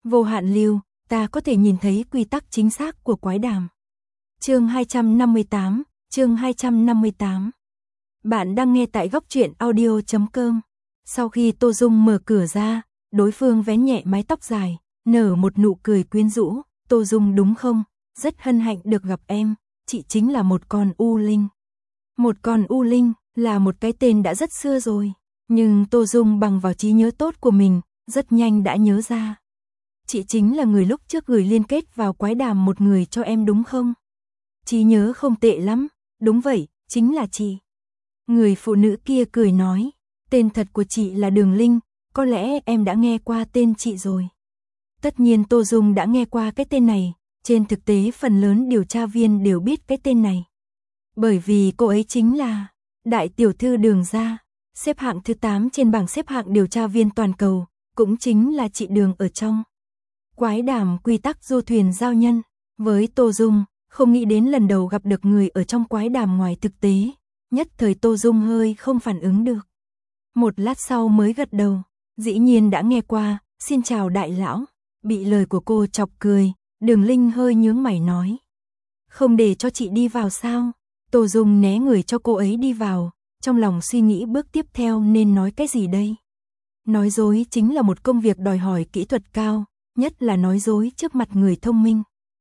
Vô hạn lưu, ta có thể nhìn thấy quy tắc chính xác của quái đàm. Chương 258, chương 258. Bạn đang nghe tại góc truyện audio.com. Sau khi Tô Dung mở cửa ra, đối phương vén nhẹ mái tóc dài, nở một nụ cười quyến rũ. Tô Dung đúng không? Rất hân hạnh được gặp em, chị chính là một con u linh. Một con u linh là một cái tên đã rất xưa rồi, nhưng Tô Dung bằng vào trí nhớ tốt của mình, rất nhanh đã nhớ ra. Chị chính là người lúc trước gửi liên kết vào quái đàm một người cho em đúng không? Trí nhớ không tệ lắm, đúng vậy, chính là chị. Người phụ nữ kia cười nói, tên thật của chị là Đường Linh, có lẽ em đã nghe qua tên chị rồi. Tất nhiên Tô Dung đã nghe qua cái tên này, trên thực tế phần lớn điều tra viên đều biết cái tên này. Bởi vì cô ấy chính là đại tiểu thư Đường gia, xếp hạng thứ 8 trên bảng xếp hạng điều tra viên toàn cầu, cũng chính là chị Đường ở trong quái đàm quy tắc du thuyền giao nhân. Với Tô Dung, không nghĩ đến lần đầu gặp được người ở trong quái đàm ngoài thực tế, nhất thời Tô Dung hơi không phản ứng được. Một lát sau mới gật đầu, dĩ nhiên đã nghe qua, xin chào đại lão. Bị lời của cô chọc cười, Đường Linh hơi nhướng mày nói. Không để cho chị đi vào sao? Tô Dung né người cho cô ấy đi vào, trong lòng suy nghĩ bước tiếp theo nên nói cái gì đây? Nói dối chính là một công việc đòi hỏi kỹ thuật cao, nhất là nói dối trước mặt người thông minh.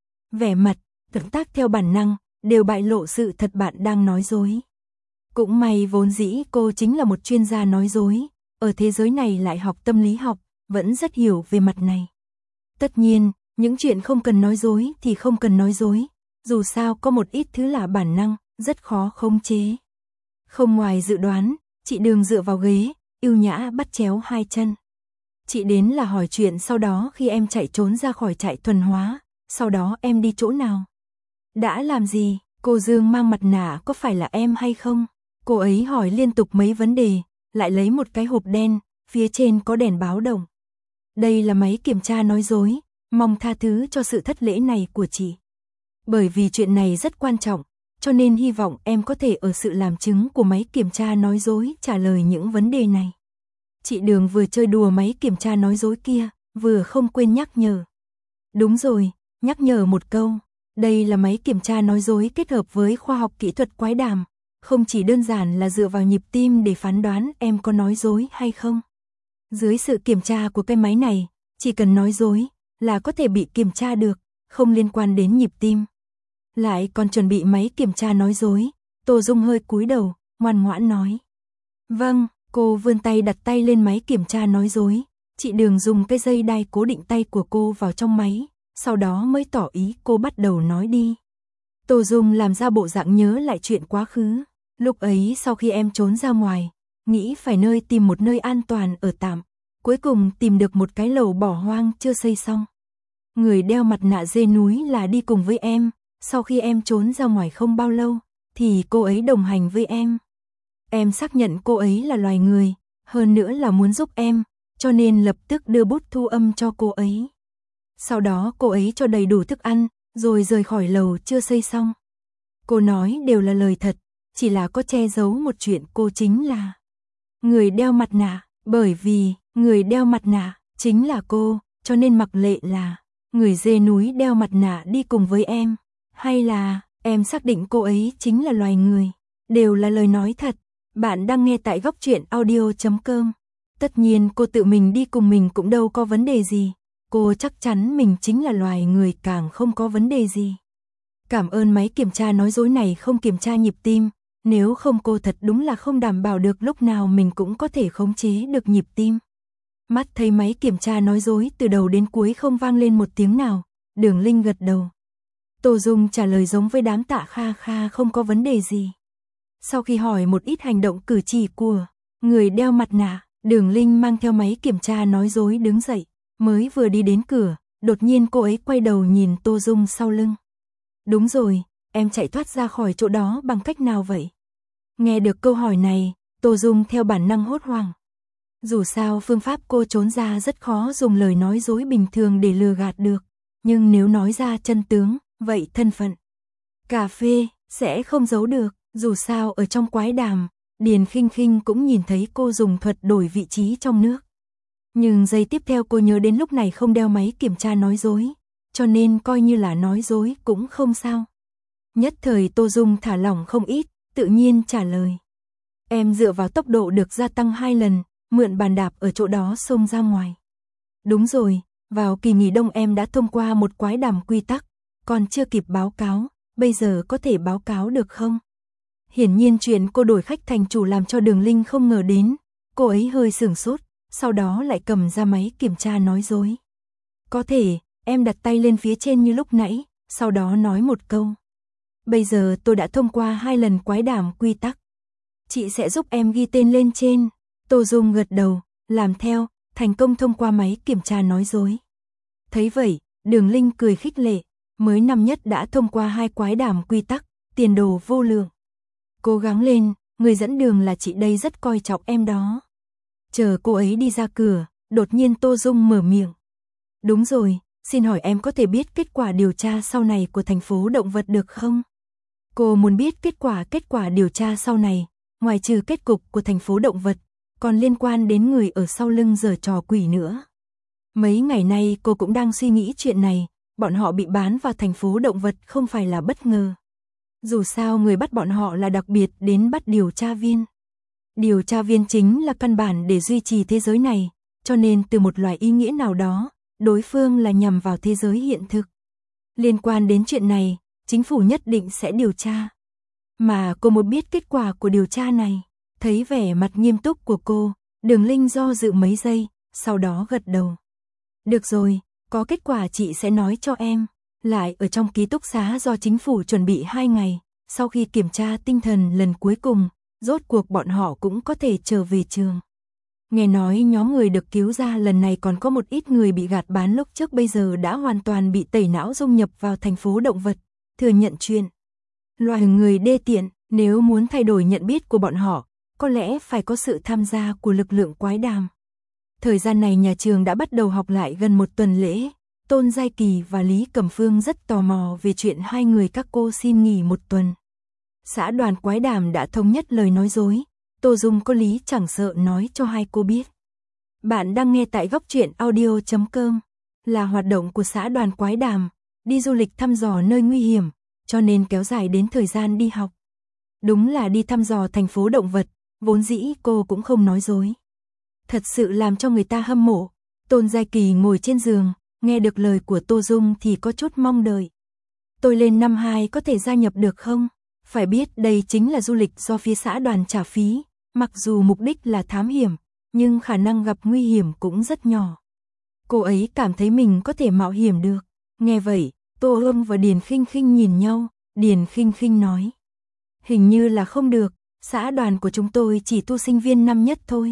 Vẻ mặt, động tác theo bản năng, đều bại lộ sự thật bạn đang nói dối. Cũng may vốn dĩ cô chính là một chuyên gia nói dối, ở thế giới này lại học tâm lý học, vẫn rất hiểu về mặt này. Tất nhiên, những chuyện không cần nói dối thì không cần nói dối, dù sao có một ít thứ là bản năng, rất khó khống chế. Không ngoài dự đoán, chị Đường dựa vào ghế, ưu nhã bắt chéo hai chân. Chị đến là hỏi chuyện sau đó khi em chạy trốn ra khỏi trại thuần hóa, sau đó em đi chỗ nào? Đã làm gì? Cô Dương mang mặt nạ có phải là em hay không? Cô ấy hỏi liên tục mấy vấn đề, lại lấy một cái hộp đen, phía trên có đèn báo động. Đây là máy kiểm tra nói dối, mong tha thứ cho sự thất lễ này của chị. Bởi vì chuyện này rất quan trọng, cho nên hy vọng em có thể ở sự làm chứng của máy kiểm tra nói dối trả lời những vấn đề này. Chị Đường vừa chơi đùa máy kiểm tra nói dối kia, vừa không quên nhắc nhở. Đúng rồi, nhắc nhở một câu, đây là máy kiểm tra nói dối kết hợp với khoa học kỹ thuật quái đàm, không chỉ đơn giản là dựa vào nhịp tim để phán đoán em có nói dối hay không. Dưới sự kiểm tra của cái máy này, chỉ cần nói dối là có thể bị kiểm tra được, không liên quan đến nhịp tim. Lại còn chuẩn bị máy kiểm tra nói dối, Tô Dung hơi cúi đầu, ngoan ngoãn nói. Vâng, cô vươn tay đặt tay lên máy kiểm tra nói dối, chị Đường dùng cái dây đai cố định tay của cô vào trong máy, sau đó mới tỏ ý cô bắt đầu nói đi. Tô Dung làm ra bộ dạng nhớ lại chuyện quá khứ, lúc ấy sau khi em trốn ra ngoài, nghĩ phải tìm một nơi an toàn ở tạm, cuối cùng tìm được một cái lầu bỏ hoang chưa xây xong. Người đeo mặt nạ dê núi là đi cùng với em, sau khi em trốn ra ngoài không bao lâu, thì cô ấy đồng hành với em. Em xác nhận cô ấy là loài người, hơn nữa là muốn giúp em, cho nên lập tức đưa bút thu âm cho cô ấy. Sau đó cô ấy cho đầy đủ thức ăn, rồi rời khỏi lầu chưa xây xong. Cô nói đều là lời thật, chỉ là có che giấu một chuyện cô chính là người đeo mặt nạ, bởi vì người đeo mặt nạ chính là cô, cho nên mặc lệ là người dê núi đeo mặt nạ đi cùng với em, hay là em xác định cô ấy chính là loài người, đều là lời nói thật. Bạn đang nghe tại góc truyện audio.com. Tất nhiên cô tự mình đi cùng mình cũng đâu có vấn đề gì, cô chắc chắn mình chính là loài người càng không có vấn đề gì. Cảm ơn máy kiểm tra nói dối này không kiểm tra nhịp tim, nếu không cô thật đúng là không đảm bảo được lúc nào mình cũng có thể khống chế được nhịp tim. Mắt thấy máy kiểm tra nói dối từ đầu đến cuối không vang lên một tiếng nào, Đường Linh gật đầu. Tô Dung trả lời giống với đám Tạ Kha Kha không có vấn đề gì. Sau khi hỏi một ít hành động cử chỉ của người đeo mặt nạ, Đường Linh mang theo máy kiểm tra nói dối đứng dậy, mới vừa đi đến cửa, đột nhiên cô ấy quay đầu nhìn Tô Dung sau lưng. Đúng rồi, em chạy thoát ra khỏi chỗ đó bằng cách nào vậy? Nghe được câu hỏi này, Tô Dung theo bản năng hốt hoảng. Dù sao phương pháp cô trốn ra rất khó dùng lời nói dối bình thường để lừa gạt được, nhưng nếu nói ra chân tướng, vậy thân phận cà phê sẽ không giấu được, dù sao ở trong quái đàm, Điền Khinh Khinh cũng nhìn thấy cô dùng thuật đổi vị trí trong nước. Nhưng giây tiếp theo cô nhớ đến lúc này không đeo máy kiểm tra nói dối, cho nên coi như là nói dối cũng không sao. Nhất thời Tô Dung thả lỏng không ít, tự nhiên trả lời. Em dựa vào tốc độ được gia tăng 2 lần, mượn bàn đạp ở chỗ đó xông ra ngoài. Đúng rồi, vào kỳ nghỉ đông em đã thông qua một quái đàm quy tắc, còn chưa kịp báo cáo, bây giờ có thể báo cáo được không? Hiển nhiên chuyện cô đổi khách thành chủ làm cho Đường Linh không ngờ đến, cô ấy hơi sửng sốt, sau đó lại cầm ra máy kiểm tra nói dối. Có thể, em đặt tay lên phía trên như lúc nãy, sau đó nói một câu. Bây giờ tôi đã thông qua 2 lần quái đàm quy tắc. Chị sẽ giúp em ghi tên lên trên. Tô Dung gật đầu, làm theo, thành công thông qua máy kiểm tra nói dối. Thấy vậy, Đường Linh cười khích lệ, mới năm nhất đã thông qua 2 quái đàm quy tắc, tiền đồ vô lượng. Cố gắng lên, người dẫn đường là chị đây rất coi trọng em đó. Chờ cô ấy đi ra cửa, đột nhiên Tô Dung mở miệng. Đúng rồi, xin hỏi em có thể biết kết quả điều tra sau này của thành phố động vật được không? Cô muốn biết kết quả điều tra sau này, ngoài trừ kết cục của thành phố động vật, còn liên quan đến người ở sau lưng giở trò quỷ nữa. Mấy ngày nay cô cũng đang suy nghĩ chuyện này, bọn họ bị bán vào thành phố động vật không phải là bất ngờ. Dù sao người bắt bọn họ là đặc biệt đến bắt điều tra viên. Điều tra viên chính là căn bản để duy trì thế giới này, cho nên từ một loại ý nghĩa nào đó, đối phương là nhằm vào thế giới hiện thực. Liên quan đến chuyện này, chính phủ nhất định sẽ điều tra. Mà cô muốn biết kết quả của điều tra này. Thấy vẻ mặt nghiêm túc của cô, Đường Linh do dự mấy giây, sau đó gật đầu. Được rồi, có kết quả chị sẽ nói cho em. Lại ở trong ký túc xá do chính phủ chuẩn bị 2 ngày, sau khi kiểm tra tinh thần lần cuối cùng, rốt cuộc bọn họ cũng có thể trở về trường. Nghe nói nhóm người được cứu ra lần này còn có một ít người bị gạt bán lúc trước bây giờ đã hoàn toàn bị tẩy não dung nhập vào thành phố động vật, thừa nhận chuyện. Loại người đê tiện, nếu muốn thay đổi nhận biết của bọn họ, có lẽ phải có sự tham gia của lực lượng quái đàm. Thời gian này nhà trường đã bắt đầu học lại gần 1 tuần lễ, Tôn Giai Kỳ và Lý Cẩm Phương rất tò mò về chuyện 2 người các cô xin nghỉ 1 tuần. Xã đoàn quái đàm đã thống nhất lời nói dối, Tô Dung có lý chẳng sợ nói cho 2 cô biết. Bạn đang nghe tại góc truyện audio.com, là hoạt động của xã đoàn quái đàm, đi du lịch thăm dò nơi nguy hiểm, cho nên kéo dài đến thời gian đi học. Đúng là đi thăm dò thành phố động vật, vốn dĩ cô cũng không nói dối. Thật sự làm cho người ta hâm mộ. Tôn Giai Kỳ ngồi trên giường, nghe được lời của Tô Dung thì có chút mong đợi. Tôi lên năm 2 có thể gia nhập được không? Phải biết đây chính là du lịch do phía xã đoàn trả phí, mặc dù mục đích là thám hiểm, nhưng khả năng gặp nguy hiểm cũng rất nhỏ. Cô ấy cảm thấy mình có thể mạo hiểm được. Nghe vậy, Tô Ương và Điền Khinh Khinh nhìn nhau, Điền Khinh Khinh nói. Hình như là không được, xã đoàn của chúng tôi chỉ thu sinh viên năm nhất thôi.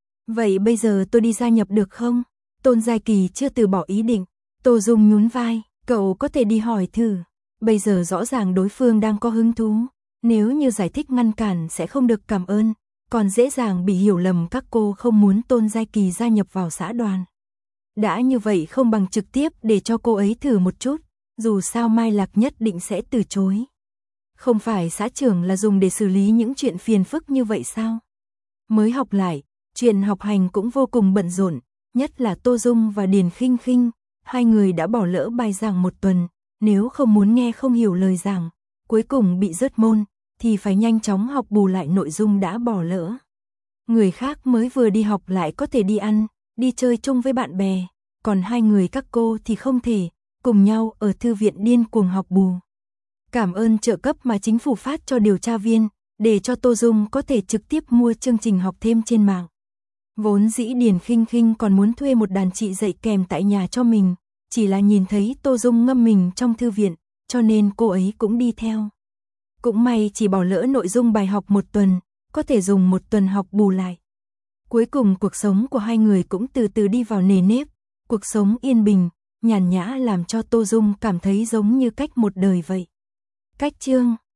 Vậy bây giờ tôi đi gia nhập được không? Tôn Giai Kỳ chưa từ bỏ ý định. Tô Dung nhún vai, cậu có thể đi hỏi thử. Bây giờ rõ ràng đối phương đang có hứng thú. Nếu như giải thích ngăn cản sẽ không được cảm ơn, còn dễ dàng bị hiểu lầm các cô không muốn Tôn Giai Kỳ gia nhập vào xã đoàn. Đã như vậy không bằng trực tiếp để cho cô ấy thử một chút, dù sao Mai Lạc nhất định sẽ từ chối. Không phải xã trưởng là dùng để xử lý những chuyện phiền phức như vậy sao? Mới học lại, chuyện học hành cũng vô cùng bận rộn, nhất là Tô Dung và Điền Khinh Khinh, 2 người đã bỏ lỡ bài giảng 1 tuần, nếu không muốn nghe không hiểu lời giảng, cuối cùng bị rớt môn, thì phải nhanh chóng học bù lại nội dung đã bỏ lỡ. Người khác mới vừa đi học lại có thể đi ăn, đi chơi chung với bạn bè, còn 2 người các cô thì không thể, cùng nhau ở thư viện điên cuồng học bù. Cảm ơn trợ cấp mà chính phủ phát cho điều tra viên, để cho Tô Dung có thể trực tiếp mua chương trình học thêm trên mạng. Vốn dĩ Điền Khinh Khinh còn muốn thuê một đàn chị dạy kèm tại nhà cho mình, chỉ là nhìn thấy Tô Dung ngâm mình trong thư viện, cho nên cô ấy cũng đi theo. Cũng may chỉ bỏ lỡ nội dung bài học 1 tuần, có thể dùng 1 tuần học bù lại. Cuối cùng cuộc sống của 2 người cũng từ từ đi vào nề nếp, cuộc sống yên bình, nhàn nhã làm cho Tô Dung cảm thấy giống như cách một đời vậy. Cách chương